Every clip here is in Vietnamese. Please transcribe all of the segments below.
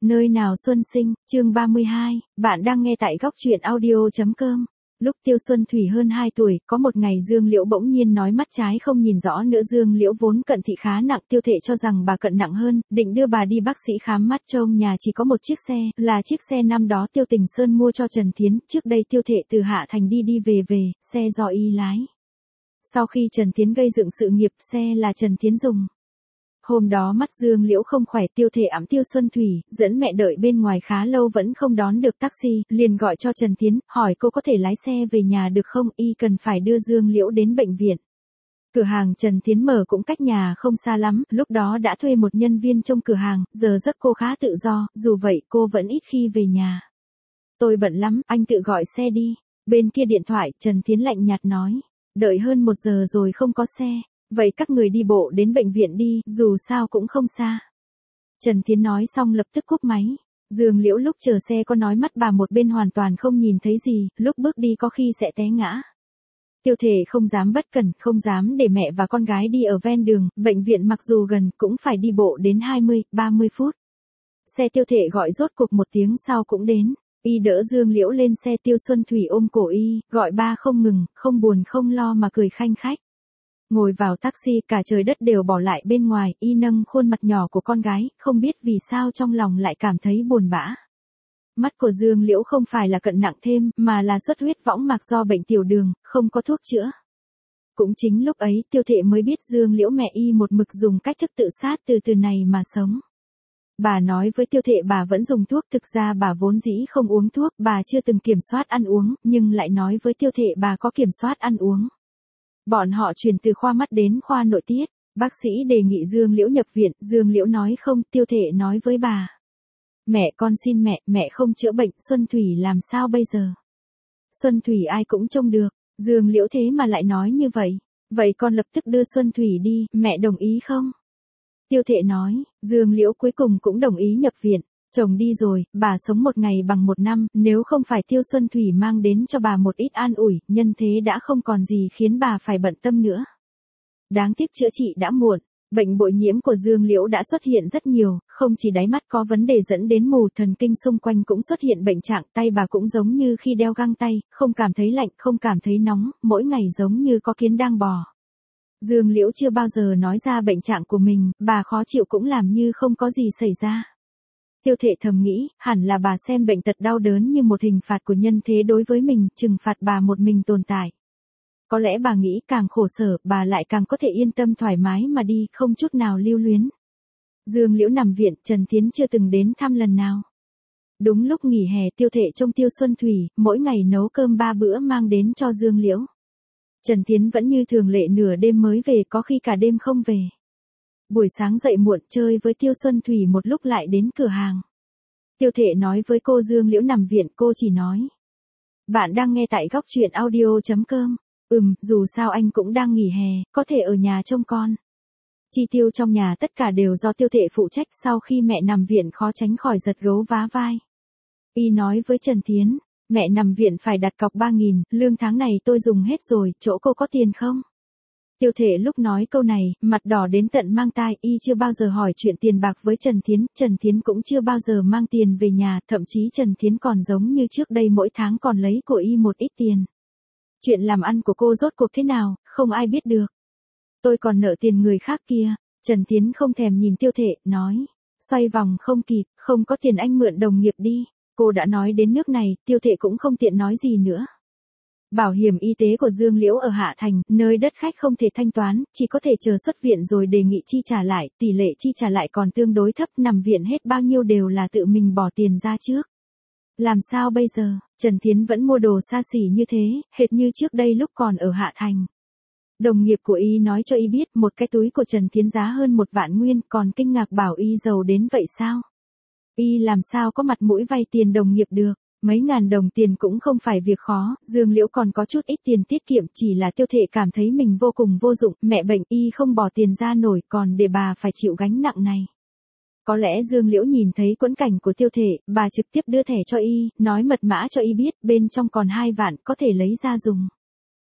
Nơi nào xuân sinh, chương 32, bạn đang nghe tại góc truyện audio.com. Lúc Tiêu Xuân Thủy hơn 2 tuổi, có một ngày Dương Liễu bỗng nhiên nói mắt trái không nhìn rõ nữa. Dương Liễu vốn cận thị khá nặng, Tiêu Thệ cho rằng bà cận nặng hơn, định đưa bà đi bác sĩ khám mắt. Trong nhà chỉ có một chiếc xe, là chiếc xe năm đó Tiêu Tình Sơn mua cho Trần Thiến. Trước đây Tiêu Thệ từ Hạ Thành đi về, xe do y lái. Sau khi Trần Thiến gây dựng sự nghiệp, xe là Trần Thiến dùng. Hôm đó mắt Dương Liễu không khỏe, Tiêu Thệ ẵm Tiêu Xuân Thủy, dẫn mẹ đợi bên ngoài khá lâu vẫn không đón được taxi, liền gọi cho Trần Thiến, hỏi cô có thể lái xe về nhà được không, y cần phải đưa Dương Liễu đến bệnh viện. Cửa hàng Trần Thiến mở cũng cách nhà không xa lắm, lúc đó đã thuê một nhân viên trong cửa hàng, giờ giấc cô khá tự do, dù vậy cô vẫn ít khi về nhà. Tôi bận lắm, anh tự gọi xe đi. Bên kia điện thoại, Trần Thiến lạnh nhạt nói, đợi hơn 1 giờ rồi không có xe. Vậy các người đi bộ đến bệnh viện đi, dù sao cũng không xa. Trần Thiến nói xong lập tức cúp máy. Dương Liễu lúc chờ xe có nói mắt bà một bên hoàn toàn không nhìn thấy gì, lúc bước đi có khi sẽ té ngã. Tiêu Thệ không dám bất cẩn, không dám để mẹ và con gái đi ở ven đường, bệnh viện mặc dù gần cũng phải đi bộ đến 20-30 phút. Xe Tiêu Thệ gọi rốt cuộc 1 tiếng sau cũng đến. Y đỡ Dương Liễu lên xe, Tiêu Xuân Thủy ôm cổ y, gọi ba không ngừng, không buồn không lo mà cười khanh khách. Ngồi vào taxi, cả trời đất đều bỏ lại bên ngoài, y nâng khuôn mặt nhỏ của con gái, không biết vì sao trong lòng lại cảm thấy buồn bã. Mắt của Dương Liễu không phải là cận nặng thêm, mà là xuất huyết võng mạc do bệnh tiểu đường, không có thuốc chữa. Cũng chính lúc ấy, Tiêu Thệ mới biết Dương Liễu mẹ y một mực dùng cách thức tự sát từ này mà sống. Bà nói với Tiêu Thệ bà vẫn dùng thuốc, thực ra bà vốn dĩ không uống thuốc, bà chưa từng kiểm soát ăn uống, nhưng lại nói với Tiêu Thệ bà có kiểm soát ăn uống. Bọn họ chuyển từ khoa mắt đến khoa nội tiết, bác sĩ đề nghị Dương Liễu nhập viện, Dương Liễu nói không, Tiêu Thệ nói với bà. Mẹ con xin mẹ không chữa bệnh, Xuân Thủy làm sao bây giờ? Xuân Thủy ai cũng trông được, Dương Liễu thế mà lại nói như vậy. Vậy con lập tức đưa Xuân Thủy đi, mẹ đồng ý không? Tiêu Thệ nói, Dương Liễu cuối cùng cũng đồng ý nhập viện. Chồng đi rồi, bà sống 1 ngày bằng 1 năm, nếu không phải Tiêu Xuân Thủy mang đến cho bà một ít an ủi, nhân thế đã không còn gì khiến bà phải bận tâm nữa. Đáng tiếc chữa trị đã muộn, bệnh bội nhiễm của Dương Liễu đã xuất hiện rất nhiều, không chỉ đáy mắt có vấn đề dẫn đến mù, thần kinh xung quanh cũng xuất hiện bệnh trạng, tay bà cũng giống như khi đeo găng tay, không cảm thấy lạnh, không cảm thấy nóng, mỗi ngày giống như có kiến đang bò. Dương Liễu chưa bao giờ nói ra bệnh trạng của mình, bà khó chịu cũng làm như không có gì xảy ra. Tiêu Thệ thầm nghĩ, hẳn là bà xem bệnh tật đau đớn như một hình phạt của nhân thế đối với mình, trừng phạt bà một mình tồn tại. Có lẽ bà nghĩ càng khổ sở, bà lại càng có thể yên tâm thoải mái mà đi, không chút nào lưu luyến. Dương Liễu nằm viện, Trần Thiến chưa từng đến thăm lần nào. Đúng lúc nghỉ hè, Tiêu Thệ trông Tiêu Xuân Thủy, mỗi ngày nấu cơm 3 bữa mang đến cho Dương Liễu. Trần Thiến vẫn như thường lệ nửa đêm mới về, có khi cả đêm không về. Buổi sáng dậy muộn chơi với Tiêu Xuân Thủy một lúc lại đến cửa hàng. Tiêu Thệ nói với cô Dương Liễu nằm viện, cô chỉ nói. Bạn đang nghe tại góc truyện audio.com. Dù sao anh cũng đang nghỉ hè, có thể ở nhà trông con. Chi tiêu trong nhà tất cả đều do Tiêu Thệ phụ trách, sau khi mẹ nằm viện khó tránh khỏi giật gấu vá vai. Y nói với Trần Thiến, mẹ nằm viện phải đặt cọc 3.000, lương tháng này tôi dùng hết rồi, chỗ cô có tiền không? Tiêu Thệ lúc nói câu này, mặt đỏ đến tận mang tai, y chưa bao giờ hỏi chuyện tiền bạc với Trần Thiến cũng chưa bao giờ mang tiền về nhà, thậm chí Trần Thiến còn giống như trước đây mỗi tháng còn lấy của y một ít tiền. Chuyện làm ăn của cô rốt cuộc thế nào, không ai biết được. Tôi còn nợ tiền người khác kia. Trần Thiến không thèm nhìn Tiêu Thệ, nói, xoay vòng không kịp, không có tiền anh mượn đồng nghiệp đi. Cô đã nói đến nước này, Tiêu Thệ cũng không tiện nói gì nữa. Bảo hiểm y tế của Dương Liễu ở Hạ Thành, nơi đất khách không thể thanh toán, chỉ có thể chờ xuất viện rồi đề nghị chi trả lại, tỷ lệ chi trả lại còn tương đối thấp, nằm viện hết bao nhiêu đều là tự mình bỏ tiền ra trước. Làm sao bây giờ? Trần Thiến vẫn mua đồ xa xỉ như thế, hệt như trước đây lúc còn ở Hạ Thành. Đồng nghiệp của y nói cho y biết một cái túi của Trần Thiến giá hơn 1 vạn nguyên, còn kinh ngạc bảo y giàu đến vậy sao? Y làm sao có mặt mũi vay tiền đồng nghiệp được? Mấy ngàn đồng tiền cũng không phải việc khó, Dương Liễu còn có chút ít tiền tiết kiệm, chỉ là Tiêu Thệ cảm thấy mình vô cùng vô dụng, mẹ bệnh y không bỏ tiền ra nổi, còn để bà phải chịu gánh nặng này. Có lẽ Dương Liễu nhìn thấy quẫn cảnh của Tiêu Thệ, bà trực tiếp đưa thẻ cho y, nói mật mã cho y biết, bên trong còn 2 vạn, có thể lấy ra dùng.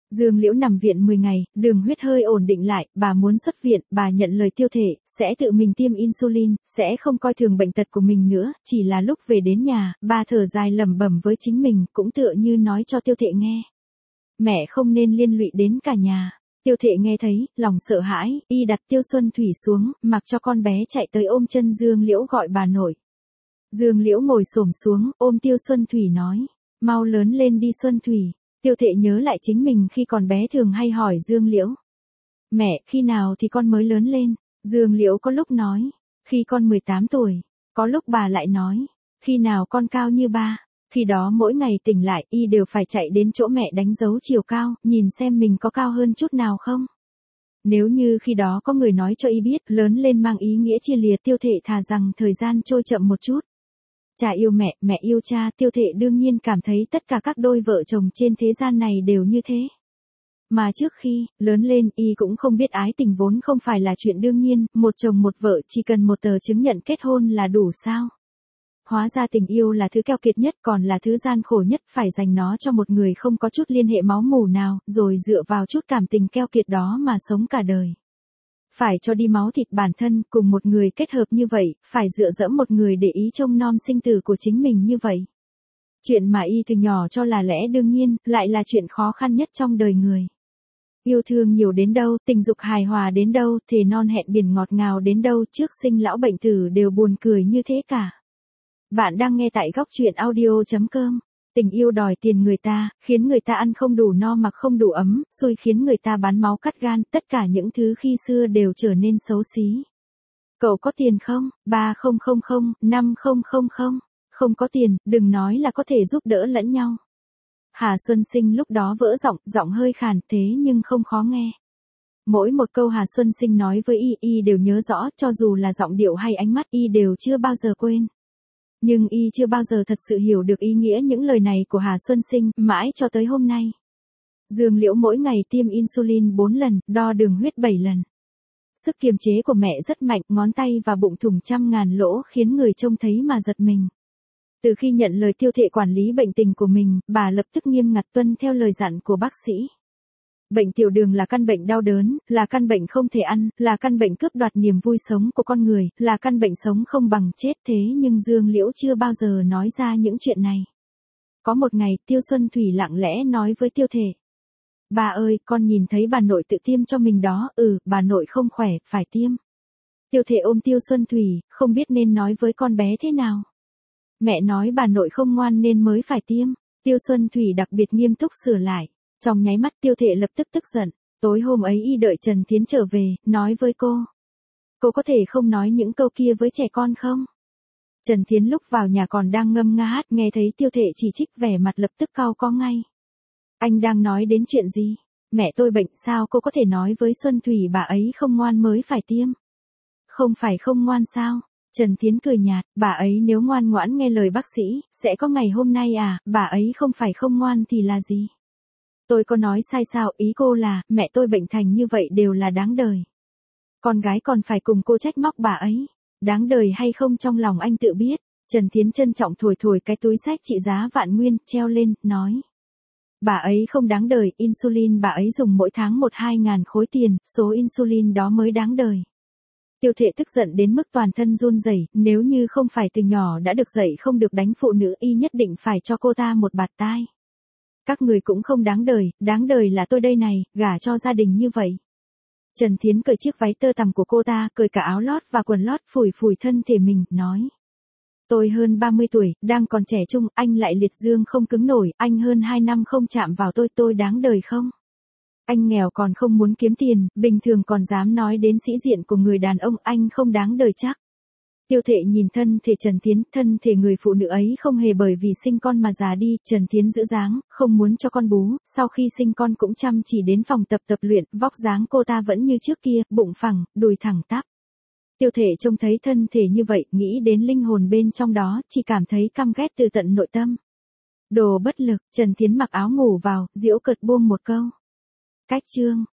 Dương Liễu nằm viện 10 ngày, đường huyết hơi ổn định lại, bà muốn xuất viện, bà nhận lời Tiêu Thể, sẽ tự mình tiêm insulin, sẽ không coi thường bệnh tật của mình nữa, chỉ là lúc về đến nhà, bà thở dài lẩm bẩm với chính mình, cũng tựa như nói cho Tiêu Thể nghe. Mẹ không nên liên lụy đến cả nhà. Tiêu Thể nghe thấy, lòng sợ hãi, y đặt Tiêu Xuân Thủy xuống, mặc cho con bé chạy tới ôm chân Dương Liễu gọi bà nội. Dương Liễu ngồi xổm xuống, ôm Tiêu Xuân Thủy nói, mau lớn lên đi Xuân Thủy. Tiêu Thể nhớ lại chính mình khi còn bé thường hay hỏi Dương Liễu. Mẹ, khi nào thì con mới lớn lên? Dương Liễu có lúc nói, khi con 18 tuổi. Có lúc bà lại nói, khi nào con cao như ba? Khi đó mỗi ngày tỉnh lại, y đều phải chạy đến chỗ mẹ đánh dấu chiều cao, nhìn xem mình có cao hơn chút nào không. Nếu như khi đó có người nói cho y biết, lớn lên mang ý nghĩa chia lìa, Tiêu Thể thà rằng thời gian trôi chậm một chút. Cha yêu mẹ, mẹ yêu cha, Tiêu Thể đương nhiên cảm thấy tất cả các đôi vợ chồng trên thế gian này đều như thế. Mà trước khi lớn lên, y cũng không biết ái tình vốn không phải là chuyện đương nhiên, một chồng một vợ chỉ cần một tờ chứng nhận kết hôn là đủ sao. Hóa ra tình yêu là thứ keo kiệt nhất, còn là thứ gian khổ nhất, phải dành nó cho một người không có chút liên hệ máu mủ nào, rồi dựa vào chút cảm tình keo kiệt đó mà sống cả đời. Phải cho đi máu thịt bản thân, cùng một người kết hợp như vậy, phải dựa dẫm một người để ý trông nom sinh tử của chính mình như vậy. Chuyện mà y từ nhỏ cho là lẽ đương nhiên, lại là chuyện khó khăn nhất trong đời người. Yêu thương nhiều đến đâu, tình dục hài hòa đến đâu, thề non hẹn biển ngọt ngào đến đâu, trước sinh lão bệnh tử đều buồn cười như thế cả. Bạn đang nghe tại góc truyện audio.com. Tình yêu đòi tiền người ta, khiến người ta ăn không đủ no mặc không đủ ấm, xui khiến người ta bán máu cắt gan, tất cả những thứ khi xưa đều trở nên xấu xí. Cậu có tiền không? 3000, 5000. Không có tiền, đừng nói là có thể giúp đỡ lẫn nhau. Hà Xuân Sinh lúc đó vỡ giọng hơi khàn thế nhưng không khó nghe. Mỗi một câu Hà Xuân Sinh nói với y đều nhớ rõ, cho dù là giọng điệu hay ánh mắt y đều chưa bao giờ quên. Nhưng y chưa bao giờ thật sự hiểu được ý nghĩa những lời này của Hà Xuân Sinh, mãi cho tới hôm nay. Dương Liễu mỗi ngày tiêm insulin 4 lần, đo đường huyết 7 lần. Sức kiềm chế của mẹ rất mạnh, ngón tay và bụng thủng trăm ngàn lỗ khiến người trông thấy mà giật mình. Từ khi nhận lời Tiêu Thể quản lý bệnh tình của mình, bà lập tức nghiêm ngặt tuân theo lời dặn của bác sĩ. Bệnh tiểu đường là căn bệnh đau đớn, là căn bệnh không thể ăn, là căn bệnh cướp đoạt niềm vui sống của con người, là căn bệnh sống không bằng chết, thế nhưng Dương Liễu chưa bao giờ nói ra những chuyện này. Có một ngày, Tiêu Xuân Thủy lặng lẽ nói với Tiêu Thể. Bà ơi, con nhìn thấy bà nội tự tiêm cho mình đó, bà nội không khỏe, phải tiêm. Tiêu Thể ôm Tiêu Xuân Thủy, không biết nên nói với con bé thế nào. Mẹ nói bà nội không ngoan nên mới phải tiêm. Tiêu Xuân Thủy đặc biệt nghiêm túc sửa lại. Trong nháy mắt Tiêu Thể lập tức tức giận. Tối hôm ấy y đợi Trần Thiến trở về, nói với cô. Cô có thể không nói những câu kia với trẻ con không? Trần Thiến lúc vào nhà còn đang ngâm nga hát, nghe thấy Tiêu Thể chỉ trích vẻ mặt lập tức cau có ngay. Anh đang nói đến chuyện gì? Mẹ tôi bệnh sao cô có thể nói với Xuân Thủy bà ấy không ngoan mới phải tiêm? Không phải không ngoan sao? Trần Thiến cười nhạt, bà ấy nếu ngoan ngoãn nghe lời bác sĩ, sẽ có ngày hôm nay à, bà ấy không phải không ngoan thì là gì? Tôi có nói sai sao, ý cô là, mẹ tôi bệnh thành như vậy đều là đáng đời. Con gái còn phải cùng cô trách móc bà ấy. Đáng đời hay không trong lòng anh tự biết. Trần Thiến trân trọng thổi thổi cái túi xách trị giá vạn nguyên, treo lên, nói. Bà ấy không đáng đời, insulin bà ấy dùng mỗi tháng 1-2 ngàn khối tiền, số insulin đó mới đáng đời. Tiêu Thể tức giận đến mức toàn thân run rẩy, nếu như không phải từ nhỏ đã được dạy không được đánh phụ nữ, y nhất định phải cho cô ta một bạt tai. Các người cũng không đáng đời là tôi đây này, gả cho gia đình như vậy. Trần Thiến cởi chiếc váy tơ tằm của cô ta, cởi cả áo lót và quần lót, phủi phủi thân thể mình, nói. Tôi hơn 30 tuổi, đang còn trẻ trung, anh lại liệt dương không cứng nổi, anh hơn 2 năm không chạm vào tôi đáng đời không? Anh nghèo còn không muốn kiếm tiền, bình thường còn dám nói đến sĩ diện của người đàn ông, anh không đáng đời chắc. Tiêu Thể nhìn thân thể Trần Thiến, thân thể người phụ nữ ấy không hề bởi vì sinh con mà già đi, Trần Thiến giữ dáng, không muốn cho con bú, sau khi sinh con cũng chăm chỉ đến phòng tập luyện, vóc dáng cô ta vẫn như trước kia, bụng phẳng, đùi thẳng tắp. Tiêu Thể trông thấy thân thể như vậy, nghĩ đến linh hồn bên trong đó, chỉ cảm thấy căm ghét từ tận nội tâm. Đồ bất lực, Trần Thiến mặc áo ngủ vào, giễu cợt buông một câu. Cách chương.